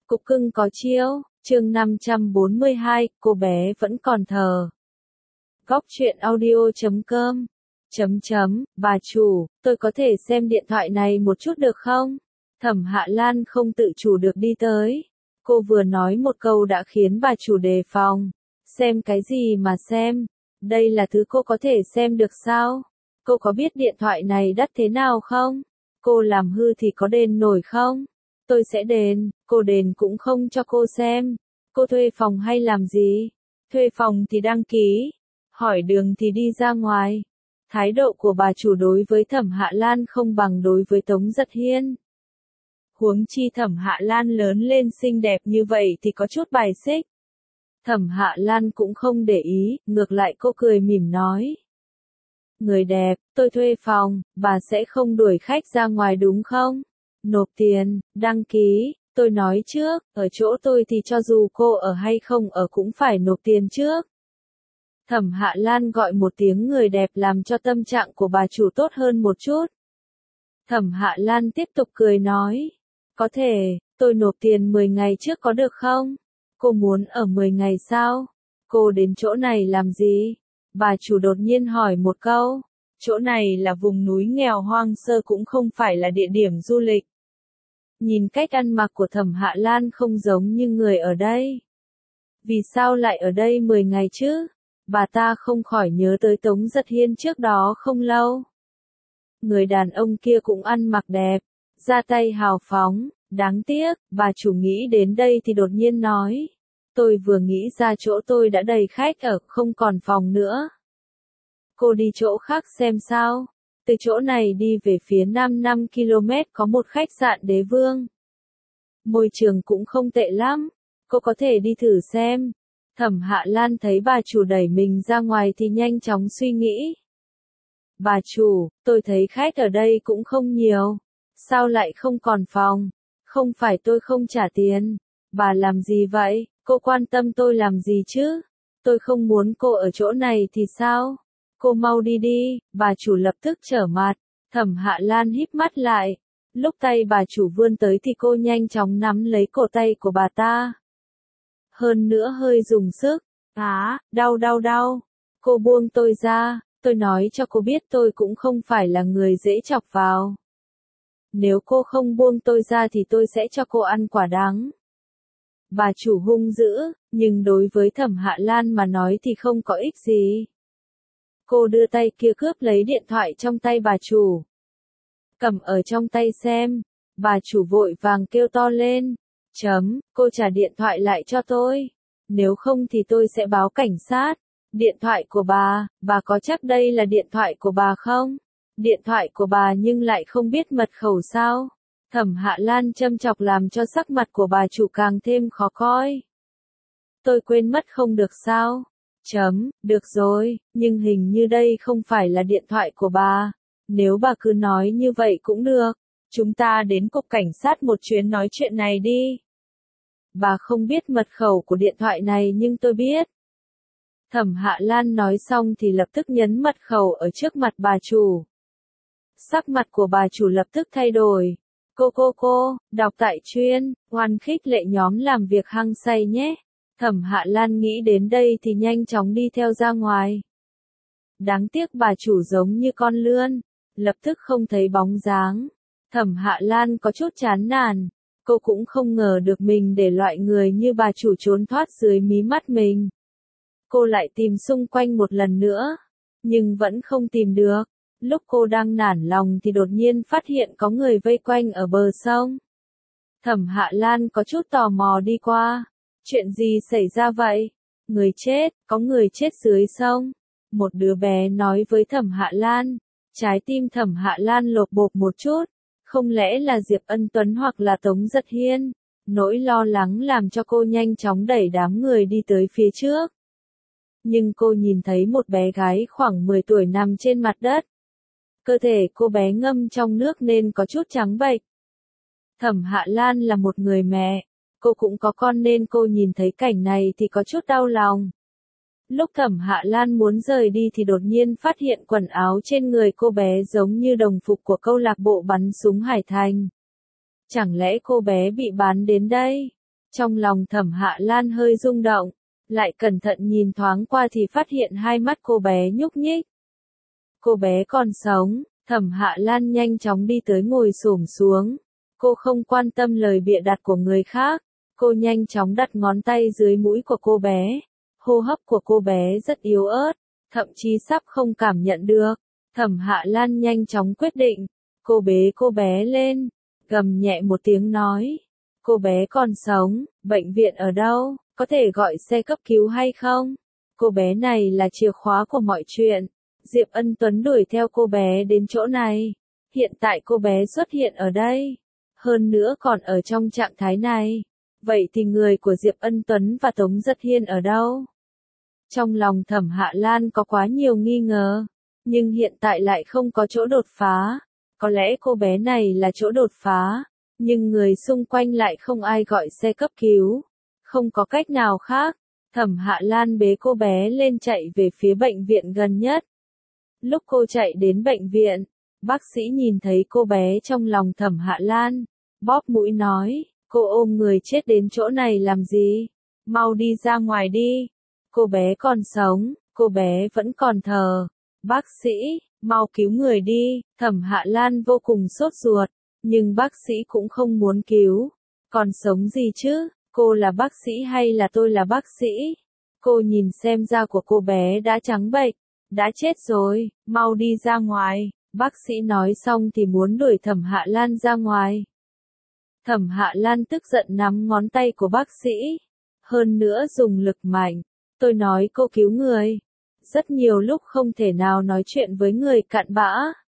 Cục cưng có chiêu, chương 542, cô bé vẫn còn thờ. Góc truyện audio.com Bà chủ, tôi có thể xem điện thoại này một chút được không? Thẩm Hạ Lan không tự chủ được đi tới. Cô vừa nói một câu đã khiến bà chủ đề phòng. Xem cái gì mà xem? Đây là thứ cô có thể xem được sao? Cô có biết điện thoại này đắt thế nào không? Cô làm hư thì có đền nổi không? Tôi sẽ đền, cô đền cũng không cho cô xem. Cô thuê phòng hay làm gì? Thuê phòng thì đăng ký, hỏi đường thì đi ra ngoài. Thái độ của bà chủ đối với Thẩm Hạ Lan không bằng đối với Tống Giật Hiên. Huống chi Thẩm Hạ Lan lớn lên xinh đẹp như vậy thì có chút bài xích. Thẩm Hạ Lan cũng không để ý, ngược lại cô cười mỉm nói. Người đẹp, tôi thuê phòng, bà sẽ không đuổi khách ra ngoài đúng không? Nộp tiền, đăng ký, tôi nói trước, ở chỗ tôi thì cho dù cô ở hay không ở cũng phải nộp tiền trước. Thẩm Hạ Lan gọi một tiếng người đẹp làm cho tâm trạng của bà chủ tốt hơn một chút. Thẩm Hạ Lan tiếp tục cười nói. Có thể, tôi nộp tiền 10 ngày trước có được không? Cô muốn ở 10 ngày sao? Cô đến chỗ này làm gì? Bà chủ đột nhiên hỏi một câu. Chỗ này là vùng núi nghèo hoang sơ cũng không phải là địa điểm du lịch. Nhìn cách ăn mặc của Thẩm Hạ Lan không giống như người ở đây. Vì sao lại ở đây 10 ngày chứ? Bà ta không khỏi nhớ tới Tống Giật Hiên trước đó không lâu. Người đàn ông kia cũng ăn mặc đẹp, ra tay hào phóng, đáng tiếc, bà chủ nghĩ đến đây thì đột nhiên nói. Tôi vừa nghĩ ra chỗ tôi đã đầy khách ở, không còn phòng nữa. Cô đi chỗ khác xem sao. Từ chỗ này đi về phía nam 5 km có một khách sạn Đế Vương. Môi trường cũng không tệ lắm, cô có thể đi thử xem. Thẩm Hạ Lan thấy bà chủ đẩy mình ra ngoài thì nhanh chóng suy nghĩ. Bà chủ, tôi thấy khách ở đây cũng không nhiều. Sao lại không còn phòng? Không phải tôi không trả tiền. Bà làm gì vậy? Cô quan tâm tôi làm gì chứ? Tôi không muốn cô ở chỗ này thì sao? Cô mau đi đi, bà chủ lập tức trở mặt. Thẩm Hạ Lan híp mắt lại. Lúc tay bà chủ vươn tới thì cô nhanh chóng nắm lấy cổ tay của bà ta. Hơn nữa hơi dùng sức. Đau. Cô buông tôi ra, tôi nói cho cô biết tôi cũng không phải là người dễ chọc vào. Nếu cô không buông tôi ra thì tôi sẽ cho cô ăn quả đắng. Bà chủ hung dữ, nhưng đối với Thẩm Hạ Lan mà nói thì không có ích gì. Cô đưa tay kia cướp lấy điện thoại trong tay bà chủ. Cầm ở trong tay xem, bà chủ vội vàng kêu to lên. Cô trả điện thoại lại cho tôi. Nếu không thì tôi sẽ báo cảnh sát. Điện thoại của bà có chắc đây là điện thoại của bà không? Điện thoại của bà nhưng lại không biết mật khẩu sao? Thẩm Hạ Lan châm chọc làm cho sắc mặt của bà chủ càng thêm khó coi. Tôi quên mất không được sao? Được rồi, nhưng hình như đây không phải là điện thoại của bà. Nếu bà cứ nói như vậy cũng được. Chúng ta đến cục cảnh sát một chuyến nói chuyện này đi. Bà không biết mật khẩu của điện thoại này nhưng tôi biết. Thẩm Hạ Lan nói xong thì lập tức nhấn mật khẩu ở trước mặt bà chủ. Sắc mặt của bà chủ lập tức thay đổi. Cô, đọc tại chuyên, oan khích lệ nhóm làm việc hăng say nhé. Thẩm Hạ Lan nghĩ đến đây thì nhanh chóng đi theo ra ngoài. Đáng tiếc bà chủ giống như con lươn, lập tức không thấy bóng dáng. Thẩm Hạ Lan có chút chán nản. Cô cũng không ngờ được mình để loại người như bà chủ trốn thoát dưới mí mắt mình. Cô lại tìm xung quanh một lần nữa, nhưng vẫn không tìm được. Lúc cô đang nản lòng thì đột nhiên phát hiện có người vây quanh ở bờ sông. Thẩm Hạ Lan có chút tò mò đi qua. Chuyện gì xảy ra vậy? Người chết, có người chết dưới sông. Một đứa bé nói với Thẩm Hạ Lan. Trái tim Thẩm Hạ Lan lột bột một chút. Không lẽ là Diệp Ân Tuấn hoặc là Tống Giật Hiên? Nỗi lo lắng làm cho cô nhanh chóng đẩy đám người đi tới phía trước. Nhưng cô nhìn thấy một bé gái khoảng 10 tuổi nằm trên mặt đất. Cơ thể cô bé ngâm trong nước nên có chút trắng bệch. Thẩm Hạ Lan là một người mẹ. Cô cũng có con nên cô nhìn thấy cảnh này thì có chút đau lòng. Lúc Thẩm Hạ Lan muốn rời đi thì đột nhiên phát hiện quần áo trên người cô bé giống như đồng phục của câu lạc bộ bắn súng Hải Thành. Chẳng lẽ cô bé bị bán đến đây? Trong lòng Thẩm Hạ Lan hơi rung động, lại cẩn thận nhìn thoáng qua thì phát hiện hai mắt cô bé nhúc nhích. Cô bé còn sống, Thẩm Hạ Lan nhanh chóng đi tới ngồi xổm xuống. Cô không quan tâm lời bịa đặt của người khác, cô nhanh chóng đặt ngón tay dưới mũi của cô bé. Hô hấp của cô bé rất yếu ớt, thậm chí sắp không cảm nhận được. Thẩm Hạ Lan nhanh chóng quyết định, cô bế cô bé lên, gầm nhẹ một tiếng nói. Cô bé còn sống, bệnh viện ở đâu, có thể gọi xe cấp cứu hay không? Cô bé này là chìa khóa của mọi chuyện. Diệp Ân Tuấn đuổi theo cô bé đến chỗ này. Hiện tại cô bé xuất hiện ở đây. Hơn nữa còn ở trong trạng thái này. Vậy thì người của Diệp Ân Tuấn và Tống Giật Hiên ở đâu? Trong lòng Thẩm Hạ Lan có quá nhiều nghi ngờ. Nhưng hiện tại lại không có chỗ đột phá. Có lẽ cô bé này là chỗ đột phá. Nhưng người xung quanh lại không ai gọi xe cấp cứu. Không có cách nào khác. Thẩm Hạ Lan bế cô bé lên chạy về phía bệnh viện gần nhất. Lúc cô chạy đến bệnh viện, bác sĩ nhìn thấy cô bé trong lòng Thẩm Hạ Lan, bóp mũi nói, cô ôm người chết đến chỗ này làm gì? Mau đi ra ngoài đi. Cô bé còn sống, cô bé vẫn còn thở. Bác sĩ, mau cứu người đi. Thẩm Hạ Lan vô cùng sốt ruột, nhưng bác sĩ cũng không muốn cứu. Còn sống gì chứ? Cô là bác sĩ hay là tôi là bác sĩ? Cô nhìn xem da của cô bé đã trắng bệch, đã chết rồi, mau đi ra ngoài. Bác sĩ nói xong thì muốn đuổi Thẩm Hạ Lan ra ngoài. Thẩm Hạ Lan tức giận nắm ngón tay của bác sĩ. Hơn nữa dùng lực mạnh. Tôi nói cô cứu người. Rất nhiều lúc không thể nào nói chuyện với người cặn bã.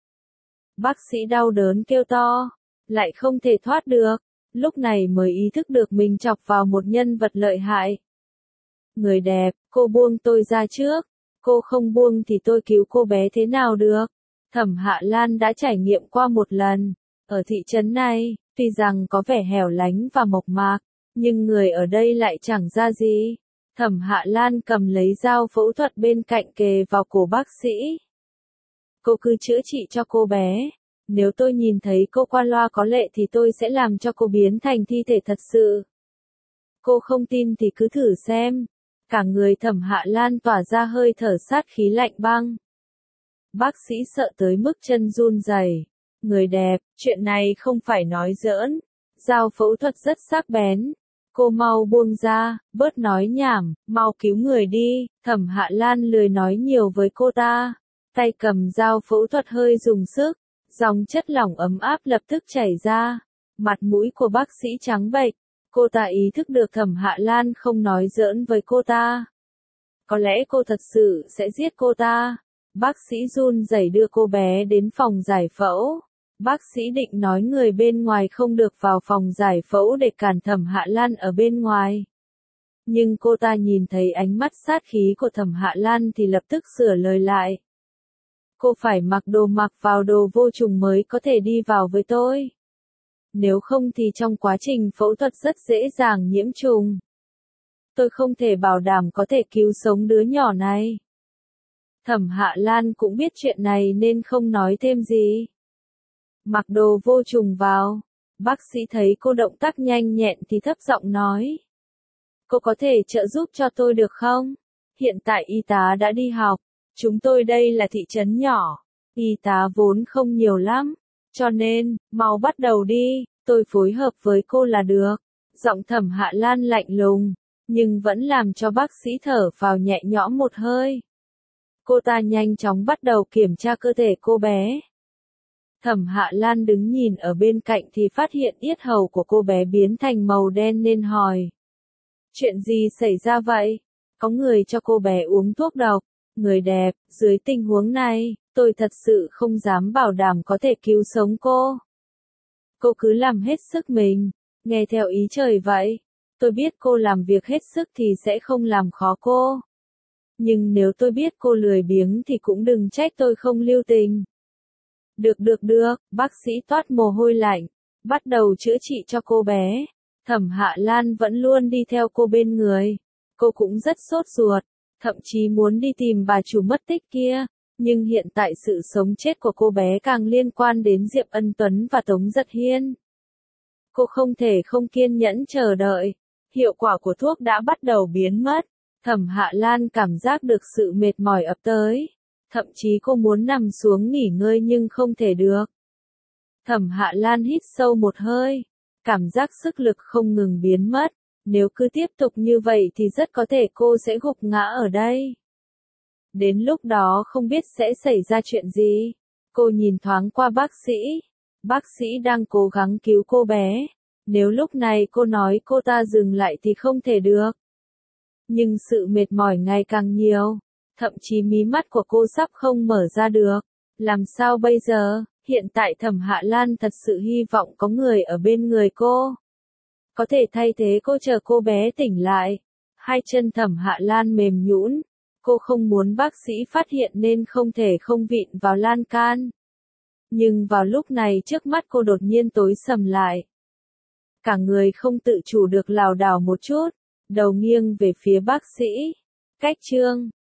Bác sĩ đau đớn kêu to. Lại không thể thoát được. Lúc này mới ý thức được mình chọc vào một nhân vật lợi hại. Người đẹp, cô buông tôi ra trước. Cô không buông thì tôi cứu cô bé thế nào được? Thẩm Hạ Lan đã trải nghiệm qua một lần. Ở thị trấn này, tuy rằng có vẻ hẻo lánh và mộc mạc, nhưng người ở đây lại chẳng ra gì. Thẩm Hạ Lan cầm lấy dao phẫu thuật bên cạnh kề vào cổ bác sĩ. Cô cứ chữa trị cho cô bé. Nếu tôi nhìn thấy cô qua loa có lệ thì tôi sẽ làm cho cô biến thành thi thể thật sự. Cô không tin thì cứ thử xem. Cả người Thẩm Hạ Lan tỏa ra hơi thở sát khí lạnh băng. Bác sĩ sợ tới mức chân run rẩy. Người đẹp, chuyện này không phải nói giỡn. Dao phẫu thuật rất sắc bén. Cô mau buông ra, bớt nói nhảm, mau cứu người đi. Thẩm Hạ Lan lười nói nhiều với cô ta. Tay cầm dao phẫu thuật hơi dùng sức. Dòng chất lỏng ấm áp lập tức chảy ra. Mặt mũi của bác sĩ trắng bệch. Cô ta ý thức được Thẩm Hạ Lan không nói giỡn với cô ta. Có lẽ cô thật sự sẽ giết cô ta. Bác sĩ run rẩy đưa cô bé đến phòng giải phẫu. Bác sĩ định nói người bên ngoài không được vào phòng giải phẫu để cản Thẩm Hạ Lan ở bên ngoài. Nhưng cô ta nhìn thấy ánh mắt sát khí của Thẩm Hạ Lan thì lập tức sửa lời lại. Cô phải mặc vào đồ vô trùng mới có thể đi vào với tôi. Nếu không thì trong quá trình phẫu thuật rất dễ dàng nhiễm trùng. Tôi không thể bảo đảm có thể cứu sống đứa nhỏ này. Thẩm Hạ Lan cũng biết chuyện này nên không nói thêm gì. Mặc đồ vô trùng vào. Bác sĩ thấy cô động tác nhanh nhẹn thì thấp giọng nói. Cô có thể trợ giúp cho tôi được không? Hiện tại y tá đã đi học. Chúng tôi đây là thị trấn nhỏ. Y tá vốn không nhiều lắm. Cho nên, mau bắt đầu đi. Tôi phối hợp với cô là được. Giọng Thẩm Hạ Lan lạnh lùng. Nhưng vẫn làm cho bác sĩ thở vào nhẹ nhõm một hơi. Cô ta nhanh chóng bắt đầu kiểm tra cơ thể cô bé. Thẩm Hạ Lan đứng nhìn ở bên cạnh thì phát hiện yết hầu của cô bé biến thành màu đen nên hỏi. Chuyện gì xảy ra vậy? Có người cho cô bé uống thuốc độc. Người đẹp, dưới tình huống này, tôi thật sự không dám bảo đảm có thể cứu sống cô. Cô cứ làm hết sức mình, nghe theo ý trời vậy. Tôi biết cô làm việc hết sức thì sẽ không làm khó cô. Nhưng nếu tôi biết cô lười biếng thì cũng đừng trách tôi không lưu tình. Được, bác sĩ toát mồ hôi lạnh, bắt đầu chữa trị cho cô bé. Thẩm Hạ Lan vẫn luôn đi theo cô bên người. Cô cũng rất sốt ruột, thậm chí muốn đi tìm bà chủ mất tích kia. Nhưng hiện tại sự sống chết của cô bé càng liên quan đến Diệp Ân Tuấn và Tống Giật Hiên. Cô không thể không kiên nhẫn chờ đợi. hiệu quả của thuốc đã bắt đầu biến mất. Thẩm Hạ Lan cảm giác được sự mệt mỏi ập tới. Thậm chí cô muốn nằm xuống nghỉ ngơi nhưng không thể được. Thẩm Hạ Lan hít sâu một hơi. Cảm giác sức lực không ngừng biến mất. Nếu cứ tiếp tục như vậy thì rất có thể cô sẽ gục ngã ở đây. Đến lúc đó không biết sẽ xảy ra chuyện gì. Cô nhìn thoáng qua bác sĩ. Bác sĩ đang cố gắng cứu cô bé. Nếu lúc này cô nói cô ta dừng lại thì không thể được. Nhưng sự mệt mỏi ngày càng nhiều. Thậm chí mí mắt của cô sắp không mở ra được. Làm sao bây giờ? Hiện tại Thẩm Hạ Lan thật sự hy vọng có người ở bên người cô. Có thể thay thế cô chờ cô bé tỉnh lại. Hai chân Thẩm Hạ Lan mềm nhũn. Cô không muốn bác sĩ phát hiện nên không thể không vịn vào lan can. Nhưng vào lúc này trước mắt cô đột nhiên tối sầm lại. Cả người không tự chủ được lảo đảo một chút. Đầu nghiêng về phía bác sĩ. Cách chương